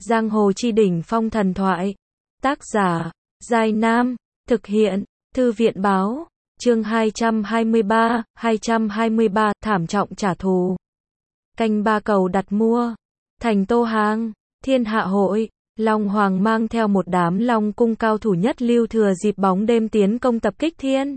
Giang hồ chi đỉnh phong thần thoại. Tác giả, Giai Nam. Thực hiện, Thư viện báo. Chương 223, thảm trọng trả thù. Canh ba cầu đặt mua. Thành Tô Hang, Thiên Hạ Hội. Long Hoàng mang theo một đám Long Cung cao thủ nhất lưu thừa dịp bóng đêm tiến công tập kích Thiên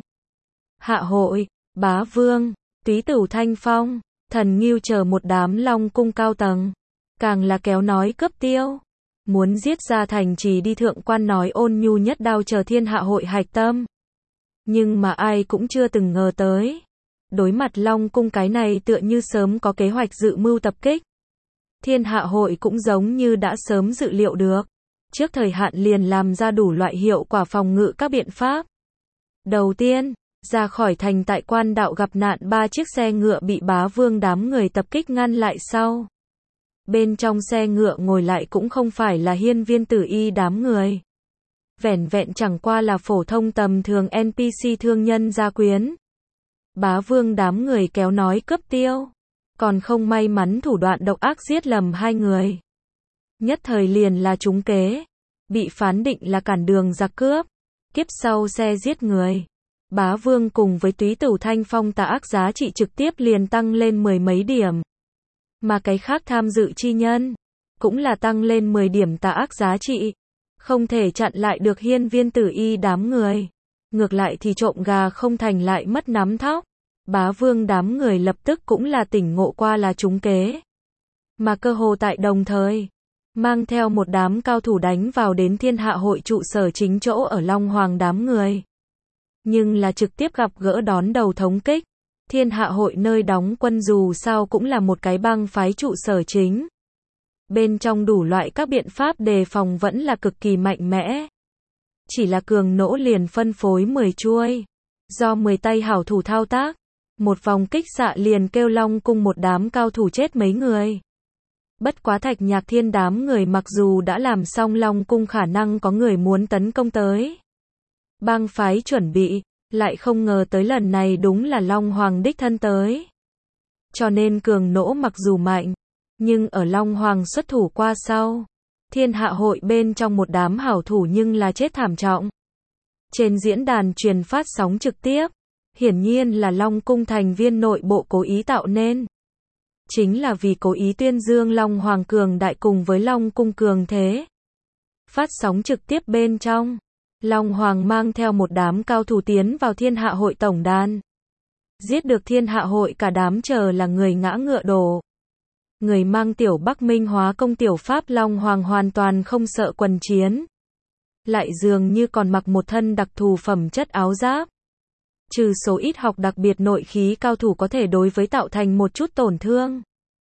Hạ Hội. Bá Vương, Túy Tửu Thanh Phong, Thần Ngưu chờ một đám Long Cung cao tầng, càng là kéo nói cướp tiêu, muốn giết ra thành trì đi thượng quan nói Ôn Nhu nhất đao chờ Thiên Hạ Hội hạch tâm. Nhưng mà ai cũng chưa từng ngờ tới, đối mặt Long Cung cái này tựa như sớm có kế hoạch dự mưu tập kích. Thiên Hạ Hội cũng giống như đã sớm dự liệu được, trước thời hạn liền làm ra đủ loại hiệu quả phòng ngự các biện pháp. Đầu tiên, ra khỏi thành tại quan đạo gặp nạn 3 chiếc xe ngựa bị Bá Vương đám người tập kích ngăn lại sau. Bên trong xe ngựa ngồi lại cũng không phải là Hiên Viên Tử Y đám người. Vẻn vẹn chẳng qua là phổ thông tầm thường NPC thương nhân gia quyến. Bá Vương đám người kéo nói cướp tiêu, còn không may mắn thủ đoạn độc ác giết lầm 2 người. Nhất thời liền là trúng kế, bị phán định là cản đường giặc cướp, kiếp sau xe giết người. Bá Vương cùng với Túy Tửu Thanh Phong tà ác giá trị trực tiếp liền tăng lên 10 mấy điểm. Mà cái khác tham dự chi nhân, cũng là tăng lên 10 điểm tà ác giá trị. Không thể chặn lại được Hiên Viên Tử Y đám người. Ngược lại thì trộm gà không thành lại mất nắm thóc. Bá Vương đám người lập tức cũng là tỉnh ngộ qua là trúng kế. Mà cơ hồ tại đồng thời, mang theo một đám cao thủ đánh vào đến Thiên Hạ Hội trụ sở chính chỗ ở Long Hoàng đám người. Nhưng là trực tiếp gặp gỡ đón đầu thống kích. Thiên Hạ Hội nơi đóng quân dù sao cũng là một cái bang phái trụ sở chính. Bên trong đủ loại các biện pháp đề phòng vẫn là cực kỳ mạnh mẽ. Chỉ là cường nỗ liền phân phối 10 chuôi. Do 10 tay hảo thủ thao tác. Một vòng kích xạ liền kêu Long Cung một đám cao thủ chết mấy người. Bất quá Thạch Nhạc Thiên đám người mặc dù đã làm xong Long Cung khả năng có người muốn tấn công tới. Bang phái chuẩn bị, lại không ngờ tới lần này đúng là Long Hoàng đích thân tới. Cho nên cường nỗ mặc dù mạnh, nhưng ở Long Hoàng xuất thủ qua sau, Thiên Hạ Hội bên trong một đám hảo thủ nhưng là chết thảm trọng. Trên diễn đàn truyền phát sóng trực tiếp, hiển nhiên là Long Cung thành viên nội bộ cố ý tạo nên. Chính là vì cố ý tuyên dương Long Hoàng cường đại cùng với Long Cung cường thế. Phát sóng trực tiếp bên trong, Long Hoàng mang theo một đám cao thủ tiến vào Thiên Hạ Hội tổng đàn. Giết được Thiên Hạ Hội cả đám chờ là người ngã ngựa đổ. Người mang tiểu Bắc Minh hóa công tiểu Pháp Long Hoàng hoàn toàn không sợ quần chiến. Lại dường như còn mặc một thân đặc thù phẩm chất áo giáp. Trừ số ít học đặc biệt nội khí cao thủ có thể đối với tạo thành một chút tổn thương.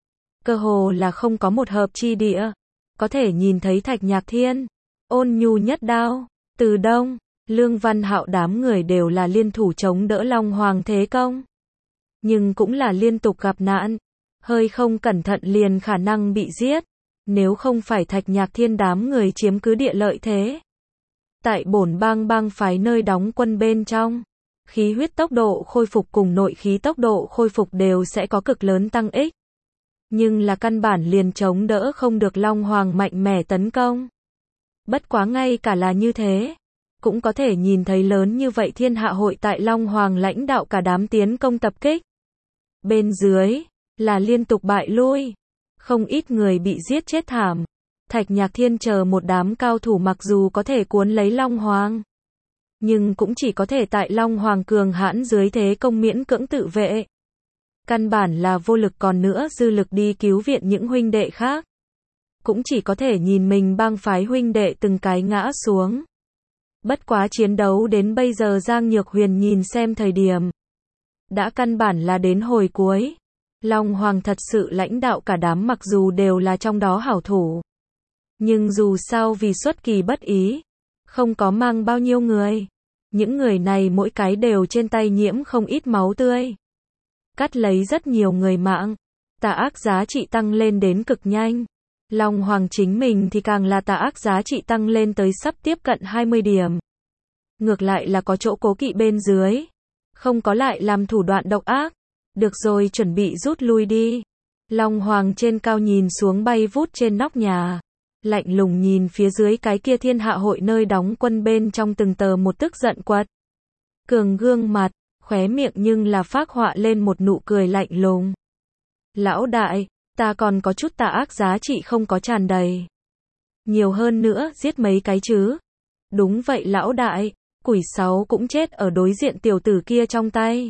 Cơ hồ là không có một hợp chi địa. Có thể nhìn thấy Thạch Nhạc Thiên, Ôn Nhu nhất đao, Từ Đông, Lương Văn Hạo đám người đều là liên thủ chống đỡ Long Hoàng thế công. Nhưng cũng là liên tục gặp nạn. Hơi không cẩn thận liền khả năng bị giết. Nếu không phải Thạch Nhạc Thiên đám người chiếm cứ địa lợi thế. Tại bổn bang phái nơi đóng quân bên trong, khí huyết tốc độ khôi phục cùng nội khí tốc độ khôi phục đều sẽ có cực lớn tăng ích. Nhưng là căn bản liền chống đỡ không được Long Hoàng mạnh mẽ tấn công. Bất quá ngay cả là như thế, cũng có thể nhìn thấy lớn như vậy Thiên Hạ Hội tại Long Hoàng lãnh đạo cả đám tiến công tập kích. Bên dưới, là liên tục bại lui. Không ít người bị giết chết thảm. Thạch Nhạc Thiên chờ một đám cao thủ mặc dù có thể cuốn lấy Long Hoàng. Nhưng cũng chỉ có thể tại Long Hoàng cường hãn dưới thế công miễn cưỡng tự vệ. Căn bản là vô lực còn nữa dư lực đi cứu viện những huynh đệ khác. Cũng chỉ có thể nhìn mình bang phái huynh đệ từng cái ngã xuống. Bất quá chiến đấu đến bây giờ Giang Nhược Huyền nhìn xem thời điểm. Đã căn bản là đến hồi cuối. Long Hoàng thật sự lãnh đạo cả đám mặc dù đều là trong đó hảo thủ. Nhưng dù sao vì xuất kỳ bất ý. Không có mang bao nhiêu người. Những người này mỗi cái đều trên tay nhiễm không ít máu tươi. Cắt lấy rất nhiều người mạng. Tà ác giá trị tăng lên đến cực nhanh. Long Hoàng chính mình thì càng là tà ác giá trị tăng lên tới sắp tiếp cận 20 điểm. Ngược lại là có chỗ cố kỵ bên dưới. Không có lại làm thủ đoạn độc ác. Được rồi chuẩn bị rút lui đi. Long Hoàng trên cao nhìn xuống bay vút trên nóc nhà. lạnh lùng nhìn phía dưới cái kia thiên hạ hội nơi đóng quân bên trong từng tờ một tức giận quật. Cường gương mặt, khóe miệng nhưng là phác họa lên một nụ cười lạnh lùng. Lão đại, ta còn có chút tà ác giá trị không có tràn đầy. Nhiều hơn nữa, giết mấy cái chứ. Đúng vậy lão đại, quỷ sáu cũng chết ở đối diện tiểu tử kia trong tay.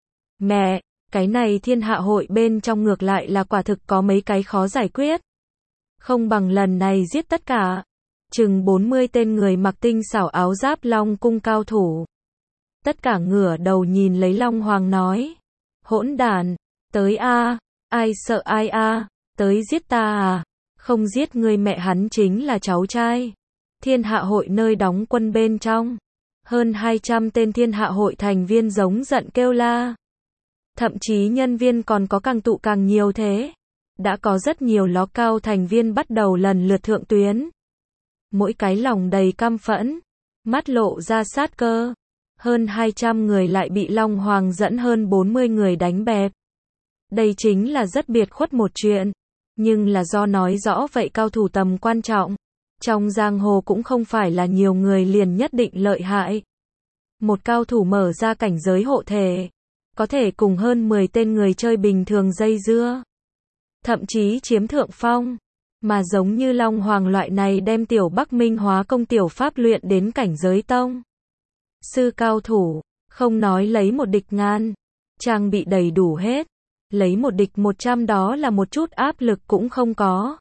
Mẹ, cái này thiên hạ hội bên trong ngược lại là quả thực có mấy cái khó giải quyết. Không bằng lần này giết tất cả. Chừng 40 tên người mặc tinh xảo áo giáp Long cung cao thủ. Tất cả ngửa đầu nhìn lấy Long Hoàng nói. Hỗn đản, tới a, ai sợ ai a, tới giết ta à, không giết người mẹ hắn chính là cháu trai. Thiên hạ hội nơi đóng quân bên trong. Hơn 200 tên thiên hạ hội thành viên giống giận kêu la. Thậm chí nhân viên còn có càng tụ càng nhiều thế. Đã có rất nhiều ló cao thành viên bắt đầu lần lượt thượng tuyến. Mỗi cái lòng đầy căm phẫn, mắt lộ ra sát cơ. Hơn 200 người lại bị Long Hoàng dẫn hơn 40 người đánh bẹp. Đây chính là rất biệt khuất một chuyện. Nhưng là do nói rõ vậy cao thủ tầm quan trọng. Trong giang hồ cũng không phải là nhiều người liền nhất định lợi hại. Một cao thủ mở ra cảnh giới hộ thể. Có thể cùng hơn 10 tên người chơi bình thường dây dưa. Thậm chí chiếm thượng phong. Mà giống như Long Hoàng loại này đem tiểu Bắc Minh hóa công tiểu pháp luyện đến cảnh giới tông. Sư cao thủ, không nói lấy một địch ngàn. Trang bị đầy đủ hết. Lấy một địch 100 đó là một chút áp lực cũng không có.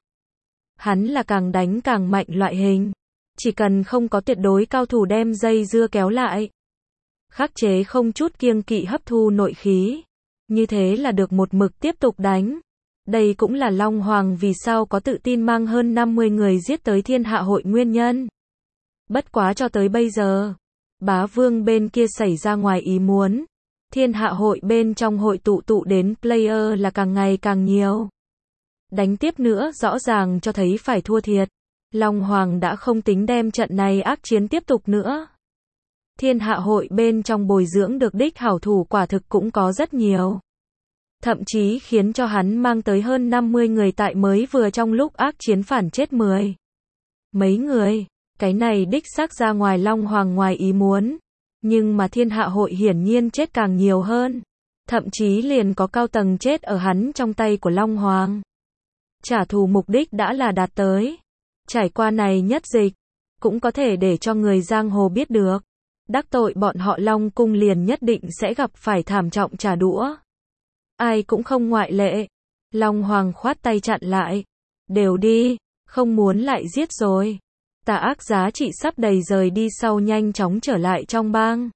Hắn là càng đánh càng mạnh loại hình. Chỉ cần không có tuyệt đối cao thủ đem dây dưa kéo lại. Khắc chế không chút kiêng kỵ hấp thu nội khí. Như thế là được một mực tiếp tục đánh. Đây cũng là Long Hoàng vì sao có tự tin mang hơn 50 người giết tới thiên hạ hội nguyên nhân. Bất quá cho tới bây giờ, Bá Vương bên kia xảy ra ngoài ý muốn. Thiên hạ hội bên trong hội tụ đến player là càng ngày càng nhiều. Đánh tiếp nữa rõ ràng cho thấy phải thua thiệt. Long Hoàng đã không tính đem trận này ác chiến tiếp tục nữa. Thiên hạ hội bên trong bồi dưỡng được đích hảo thủ quả thực cũng có rất nhiều. Thậm chí khiến cho hắn mang tới hơn 50 người tại mới vừa trong lúc ác chiến phản chết 10. Mấy người, cái này đích xác ra ngoài Long Hoàng ngoài ý muốn. Nhưng mà thiên hạ hội hiển nhiên chết càng nhiều hơn. Thậm chí liền có cao tầng chết ở hắn trong tay của Long Hoàng. Trả thù mục đích đã là đạt tới. Trải qua này nhất dịch, cũng có thể để cho người giang hồ biết được. Đắc tội bọn họ Long cung liền nhất định sẽ gặp phải thảm trọng trả đũa. Ai cũng không ngoại lệ. Long Hoàng khoát tay chặn lại. Đều đi, không muốn lại giết rồi. Tà ác giá trị sắp đầy rời đi sau nhanh chóng trở lại trong bang.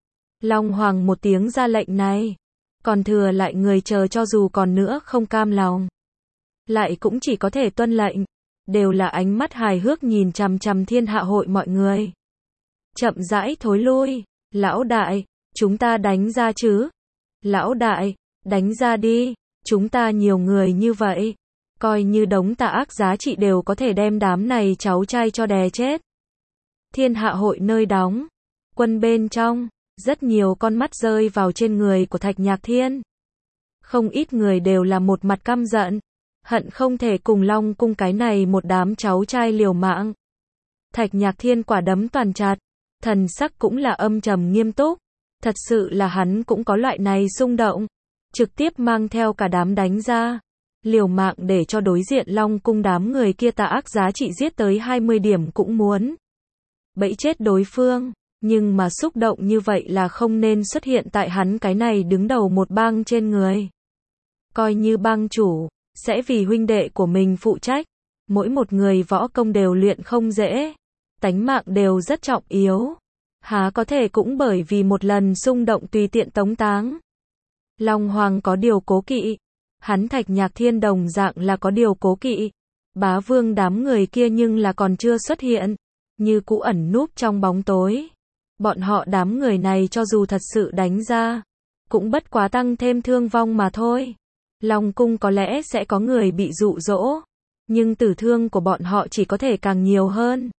Long Hoàng một tiếng ra lệnh này. Còn thừa lại người chờ cho dù còn nữa không cam lòng. Lại cũng chỉ có thể tuân lệnh. Đều là ánh mắt hài hước nhìn chằm chằm thiên hạ hội mọi người. Chậm rãi thối lui. Lão đại, chúng ta đánh ra chứ. Lão đại, đánh ra đi. Chúng ta nhiều người như vậy. Coi như đống tà ác giá trị đều có thể đem đám này cháu trai cho đè chết. Thiên hạ hội nơi đóng. Quân bên trong. Rất nhiều con mắt rơi vào trên người của Thạch Nhạc Thiên. Không ít người đều là một mặt căm giận. Hận không thể cùng Long cung cái này một đám cháu trai liều mạng. Thạch Nhạc Thiên quả đấm toàn chặt. Thần sắc cũng là âm trầm nghiêm túc. Thật sự là hắn cũng có loại này xung động. Trực tiếp mang theo cả đám đánh ra. Liều mạng để cho đối diện Long cung đám người kia tà ác giá trị giết tới 20 điểm cũng muốn. Bẫy chết đối phương. Nhưng mà xúc động như vậy là không nên xuất hiện tại hắn cái này đứng đầu một bang trên người. Coi như bang chủ, sẽ vì huynh đệ của mình phụ trách. Mỗi một người võ công đều luyện không dễ. Tánh mạng đều rất trọng yếu. Há có thể cũng bởi vì một lần xung động tùy tiện tống táng. Long Hoàng có điều cố kỵ. Hắn Thạch Nhạc Thiên đồng dạng là có điều cố kỵ. Bá Vương đám người kia nhưng là còn chưa xuất hiện. Như cũ ẩn núp trong bóng tối. Bọn họ đám người này cho dù thật sự đánh ra. Cũng bất quá tăng thêm thương vong mà thôi. Long cung có lẽ sẽ có người bị dụ dỗ. Nhưng tử thương của bọn họ chỉ có thể càng nhiều hơn.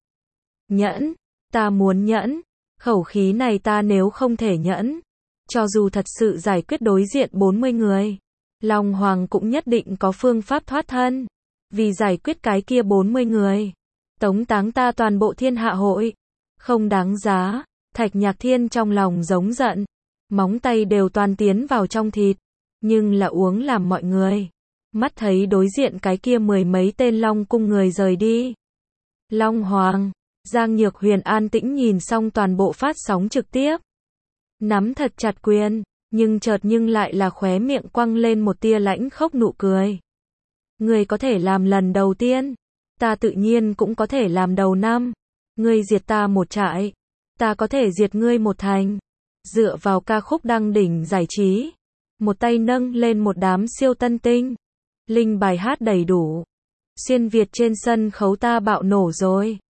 Nhẫn. Ta muốn nhẫn. Khẩu khí này ta nếu không thể nhẫn. Cho dù thật sự giải quyết đối diện 40 người. Long Hoàng cũng nhất định có phương pháp thoát thân. Vì giải quyết cái kia 40 người. Tống táng ta toàn bộ thiên hạ hội. Không đáng giá. Thạch Nhạc Thiên trong lòng giống giận. Móng tay đều toàn tiến vào trong thịt. Nhưng là uống làm mọi người. Mắt thấy đối diện cái kia mười mấy tên Long cung người rời đi. Long Hoàng. Giang Nhược Huyền an tĩnh nhìn xong toàn bộ phát sóng trực tiếp. Nắm thật chặt quyền. Nhưng lại là khóe miệng quăng lên một tia lãnh khốc nụ cười. Ngươi có thể làm lần đầu tiên. Ta tự nhiên cũng có thể làm đầu năm. Ngươi diệt ta một trại. Ta có thể diệt ngươi một thành. Dựa vào ca khúc đăng đỉnh giải trí. Một tay nâng lên một đám siêu tân tinh. Linh bài hát đầy đủ. Xuyên Việt trên sân khấu ta bạo nổ rồi.